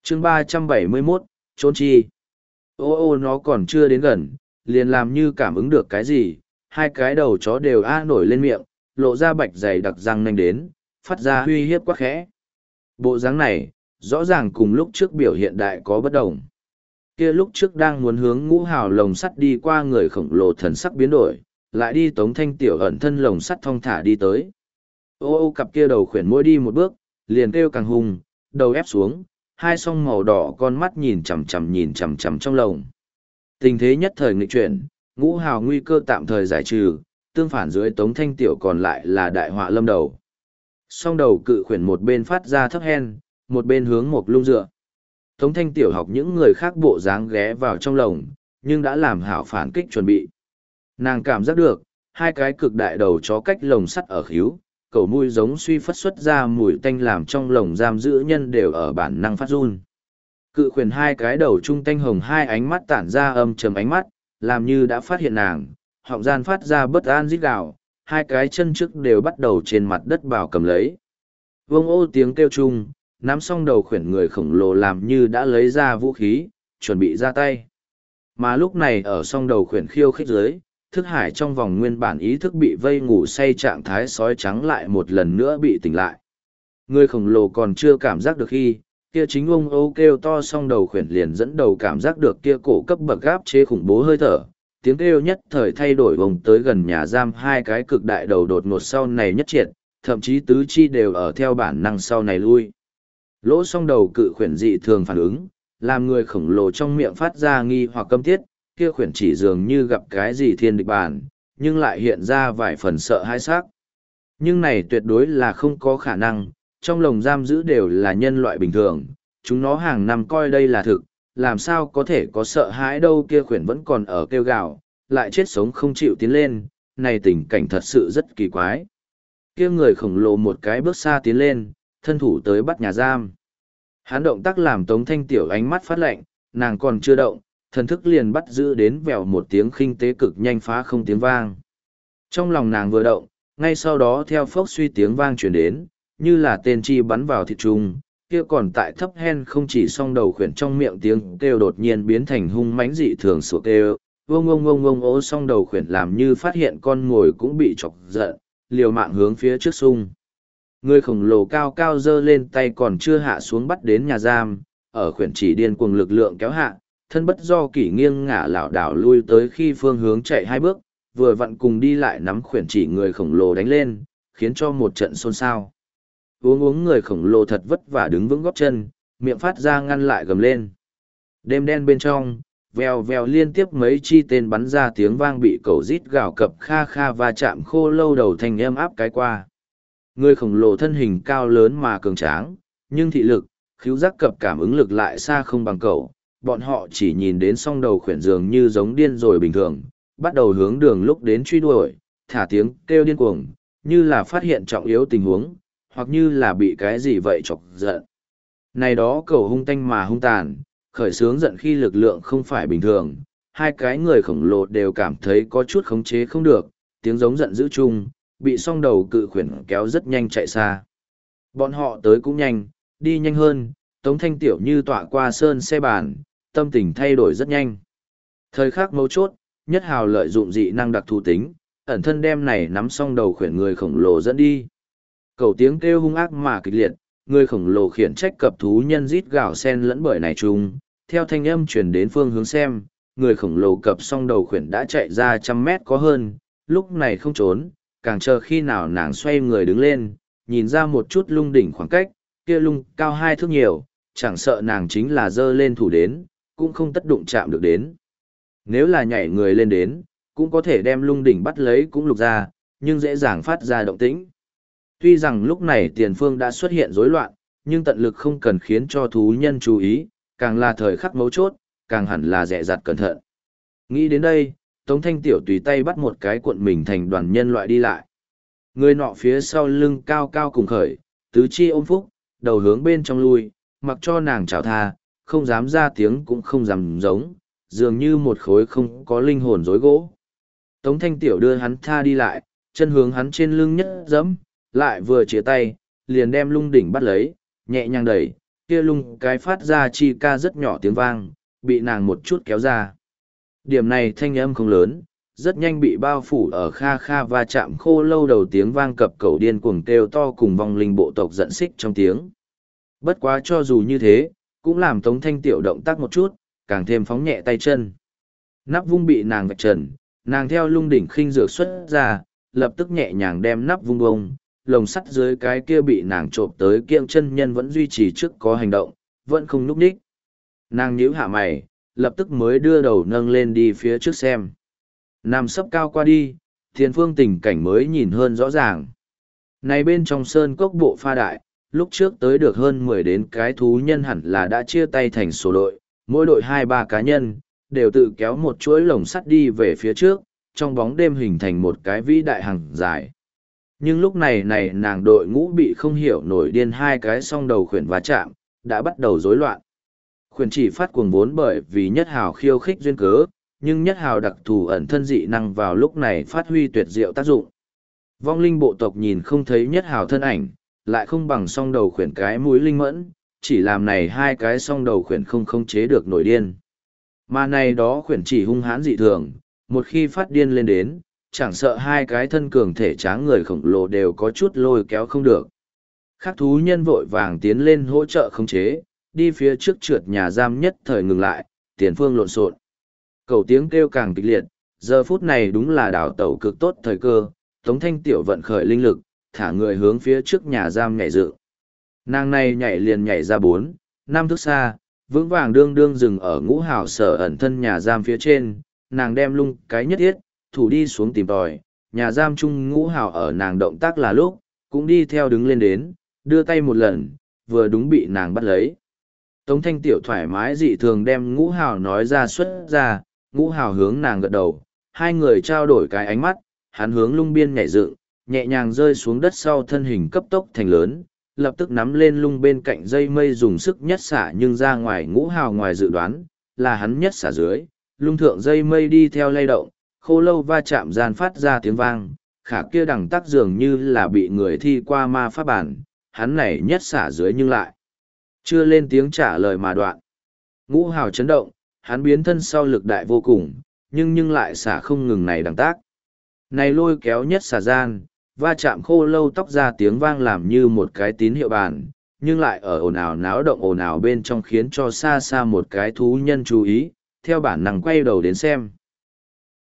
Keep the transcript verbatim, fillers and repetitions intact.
chương ba trăm bảy mươi mốt, trốn chi. Ô ô nó còn chưa đến gần, liền làm như cảm ứng được cái gì, hai cái đầu chó đều a nổi lên miệng, lộ ra bạch dày đặc răng nanh đến, phát ra uy hiếp quá khẽ. Bộ dáng này, rõ ràng cùng lúc trước biểu hiện đại có bất đồng. Kia lúc trước đang muốn hướng ngũ hào lồng sắt đi qua người khổng lồ thần sắc biến đổi, lại đi tống thanh tiểu ẩn thân lồng sắt thong thả đi tới. Ô ô cặp kia đầu khuyển mỗi đi một bước, liền kêu càng hùng, đầu ép xuống, hai song màu đỏ con mắt nhìn chằm chằm nhìn chằm chằm trong lồng. Tình thế nhất thời nghịch chuyển, ngũ hào nguy cơ tạm thời giải trừ, tương phản dưới tống thanh tiểu còn lại là đại họa lâm đầu. Song đầu cự khuyển một bên phát ra thấp hen, một bên hướng một lung dựa. Tống thanh tiểu học những người khác bộ dáng ghé vào trong lồng, nhưng đã làm hảo phản kích chuẩn bị. Nàng cảm giác được, hai cái cực đại đầu chó cách lồng sắt ở khíu, cầu mùi giống suy phất xuất ra mùi tanh làm trong lồng giam giữ nhân đều ở bản năng phát run. Cự khuyển hai cái đầu trung tanh hồng hai ánh mắt tản ra âm trầm ánh mắt, làm như đã phát hiện nàng, họng gian phát ra bất an rít gào, hai cái chân trước đều bắt đầu trên mặt đất bào cầm lấy. Vông ô tiếng kêu chung, nắm xong đầu khuyển người khổng lồ làm như đã lấy ra vũ khí, chuẩn bị ra tay. Mà lúc này ở song đầu khuyển khiêu khích dưới, thức hải trong vòng nguyên bản ý thức bị vây ngủ say trạng thái sói trắng lại một lần nữa bị tỉnh lại. Người khổng lồ còn chưa cảm giác được khi, kia chính ông ô kêu to song đầu khuyển liền dẫn đầu cảm giác được kia cổ cấp bậc gáp chế khủng bố hơi thở. Tiếng kêu nhất thời thay đổi vòng tới gần nhà giam hai cái cực đại đầu đột ngột sau này nhất triệt, thậm chí tứ chi đều ở theo bản năng sau này lui. Lỗ song đầu cự khuyển dị thường phản ứng, làm người khổng lồ trong miệng phát ra nghi hoặc câm tiết, kia khuyển chỉ dường như gặp cái gì thiên địch bản, nhưng lại hiện ra vài phần sợ hãi xác. Nhưng này tuyệt đối là không có khả năng, trong lồng giam giữ đều là nhân loại bình thường, chúng nó hàng năm coi đây là thực, làm sao có thể có sợ hãi đâu. Kia khuyển vẫn còn ở kêu gào, lại chết sống không chịu tiến lên, này tình cảnh thật sự rất kỳ quái. Kia người khổng lồ một cái bước xa tiến lên, thân thủ tới bắt nhà giam. Hắn động tác làm Tống Thanh Tiểu ánh mắt phát lạnh, nàng còn chưa động, thần thức liền bắt giữ đến vèo một tiếng khinh tế cực nhanh phá không tiếng vang. Trong lòng nàng vừa động, ngay sau đó theo phốc suy tiếng vang truyền đến, như là tên chi bắn vào thịt trung, kia còn tại thấp hen không chỉ song đầu khuyển trong miệng tiếng kêu đột nhiên biến thành hung mãnh dị thường sủa kêu, vông vông vông vông ố song đầu khuyển làm như phát hiện con mồi cũng bị chọc giận, liều mạng hướng phía trước sung. Người khổng lồ cao cao dơ lên tay còn chưa hạ xuống bắt đến nhà giam, ở khuyển chỉ điên cuồng lực lượng kéo hạ, thân bất do kỷ nghiêng ngả lảo đảo lui tới khi phương hướng chạy hai bước, vừa vặn cùng đi lại nắm khuyển chỉ người khổng lồ đánh lên, khiến cho một trận xôn xao. Uống uống người khổng lồ thật vất vả đứng vững góp chân, miệng phát ra ngăn lại gầm lên. Đêm đen bên trong, vèo vèo liên tiếp mấy chi tên bắn ra tiếng vang bị cầu rít gào cập kha kha và chạm khô lâu đầu thành êm áp cái qua. Người khổng lồ thân hình cao lớn mà cường tráng, nhưng thị lực, khứu giác cập cảm ứng lực lại xa không bằng cậu. Bọn họ chỉ nhìn đến song đầu khuyển dường như giống điên rồi bình thường, bắt đầu hướng đường lúc đến truy đuổi, thả tiếng kêu điên cuồng, như là phát hiện trọng yếu tình huống, hoặc như là bị cái gì vậy chọc giận. Này đó cầu hung tanh mà hung tàn, khởi sướng giận khi lực lượng không phải bình thường, hai cái người khổng lồ đều cảm thấy có chút khống chế không được, tiếng giống giận dữ chung, bị song đầu cự khuyển kéo rất nhanh chạy xa. Bọn họ tới cũng nhanh, đi nhanh hơn, Tống Thanh Tiểu như tọa qua sơn xe bàn, tâm tình thay đổi rất nhanh. Thời khắc mấu chốt, Nhất Hào lợi dụng dị năng đặc thù tính, ẩn thân đem này nắm song đầu khuyển người khổng lồ dẫn đi. Cầu tiếng kêu hung ác mà kịch liệt, người khổng lồ khiển trách cập thú nhân rít gào sen lẫn bởi này chung, theo thanh âm truyền đến phương hướng xem, người khổng lồ cập song đầu khuyển đã chạy ra trăm mét có hơn, lúc này không trốn, càng chờ khi nào nàng xoay người đứng lên, nhìn ra một chút lung đỉnh khoảng cách, kia lung cao hai thước nhiều, chẳng sợ nàng chính là dơ lên thủ đến, cũng không tất đụng chạm được đến. Nếu là nhảy người lên đến, cũng có thể đem lung đỉnh bắt lấy cũng lục ra, nhưng dễ dàng phát ra động tĩnh. Tuy rằng lúc này tiền phương đã xuất hiện rối loạn, nhưng tận lực không cần khiến cho thú nhân chú ý, càng là thời khắc mấu chốt, càng hẳn là dè dặt cẩn thận. Nghĩ đến đây, Tống Thanh Tiểu tùy tay bắt một cái cuộn mình thành đoàn nhân loại đi lại. Người nọ phía sau lưng cao cao cùng khởi, tứ chi ôm phúc, đầu hướng bên trong lui, mặc cho nàng chào tha, không dám ra tiếng cũng không dám giống, dường như một khối không có linh hồn rối gỗ. Tống Thanh Tiểu đưa hắn tha đi lại, chân hướng hắn trên lưng nhất dẫm, lại vừa chia tay, liền đem lung đỉnh bắt lấy, nhẹ nhàng đẩy, kia lung cái phát ra chi ca rất nhỏ tiếng vang, bị nàng một chút kéo ra. Điểm này thanh âm không lớn, rất nhanh bị bao phủ ở kha kha va chạm khô lâu đầu tiếng vang cập cầu điên cuồng kêu to cùng vong linh bộ tộc giận xích trong tiếng. Bất quá cho dù như thế, cũng làm Tống Thanh Tiểu động tác một chút, càng thêm phóng nhẹ tay chân. Nắp vung bị nàng vạch trần, nàng theo lung đỉnh khinh dược xuất ra, lập tức nhẹ nhàng đem nắp vung bông, lồng sắt dưới cái kia bị nàng trộm tới kiêng chân nhân vẫn duy trì trước có hành động, vẫn không núp ních. Nàng nhíu hạ mày, lập tức mới đưa đầu nâng lên đi phía trước xem. Nằm sấp cao qua đi, thiên phương tình cảnh mới nhìn hơn rõ ràng. Này bên trong sơn cốc bộ pha đại, lúc trước tới được hơn mười đến cái thú nhân hẳn là đã chia tay thành số đội, mỗi đội hai ba cá nhân, đều tự kéo một chuỗi lồng sắt đi về phía trước, trong bóng đêm hình thành một cái vĩ đại hàng dài. Nhưng lúc này này nàng đội ngũ bị không hiểu nổi điên hai cái song đầu khuyển va chạm, đã bắt đầu rối loạn. Khuyển chỉ phát cuồng vốn bởi vì nhất hào khiêu khích duyên cớ, nhưng nhất hào đặc thù ẩn thân dị năng vào lúc này phát huy tuyệt diệu tác dụng. Vong linh bộ tộc nhìn không thấy nhất hào thân ảnh, lại không bằng song đầu khuyển cái mũi linh mẫn, chỉ làm này hai cái song đầu khuyển không khống chế được nổi điên. Mà này đó khuyển chỉ hung hãn dị thường, một khi phát điên lên đến, chẳng sợ hai cái thân cường thể tráng người khổng lồ đều có chút lôi kéo không được. Khác thú nhân vội vàng tiến lên hỗ trợ khống chế, đi phía trước trượt nhà giam nhất thời ngừng lại, tiền phương lộn xộn. Cầu tiếng kêu càng kịch liệt, giờ phút này đúng là đảo tẩu cực tốt thời cơ, Tống Thanh Tiểu vận khởi linh lực, thả người hướng phía trước nhà giam nhảy dự. Nàng này nhảy liền nhảy ra bốn, năm thước xa, vững vàng đương đương dừng ở ngũ hào sở ẩn thân nhà giam phía trên, nàng đem lung cái nhất thiết, thủ đi xuống tìm tòi, nhà giam chung ngũ hào ở nàng động tác là lúc, cũng đi theo đứng lên đến, đưa tay một lần, vừa đúng bị nàng bắt lấy. Tống Thanh Tiểu thoải mái dị thường đem ngũ hào nói ra xuất ra, ngũ hào hướng nàng gật đầu, hai người trao đổi cái ánh mắt, hắn hướng lung biên nhảy dựng, nhẹ nhàng rơi xuống đất sau thân hình cấp tốc thành lớn, lập tức nắm lên lung bên cạnh dây mây dùng sức nhất xả nhưng ra ngoài ngũ hào ngoài dự đoán, là hắn nhất xả dưới, lung thượng dây mây đi theo lay động, khô lâu va chạm gian phát ra tiếng vang, khả kia đằng tắc dường như là bị người thi qua ma pháp bản, hắn này nhất xả dưới nhưng lại chưa lên tiếng trả lời mà đoạn. Ngũ hào chấn động, hắn biến thân sau lực đại vô cùng, nhưng nhưng lại xả không ngừng này đằng tác. Này lôi kéo nhất xả gian, va chạm khô lâu tóc ra tiếng vang làm như một cái tín hiệu bàn, nhưng lại ở ồn ào náo động ồn ào bên trong khiến cho xa xa một cái thú nhân chú ý, theo bản năng quay đầu đến xem.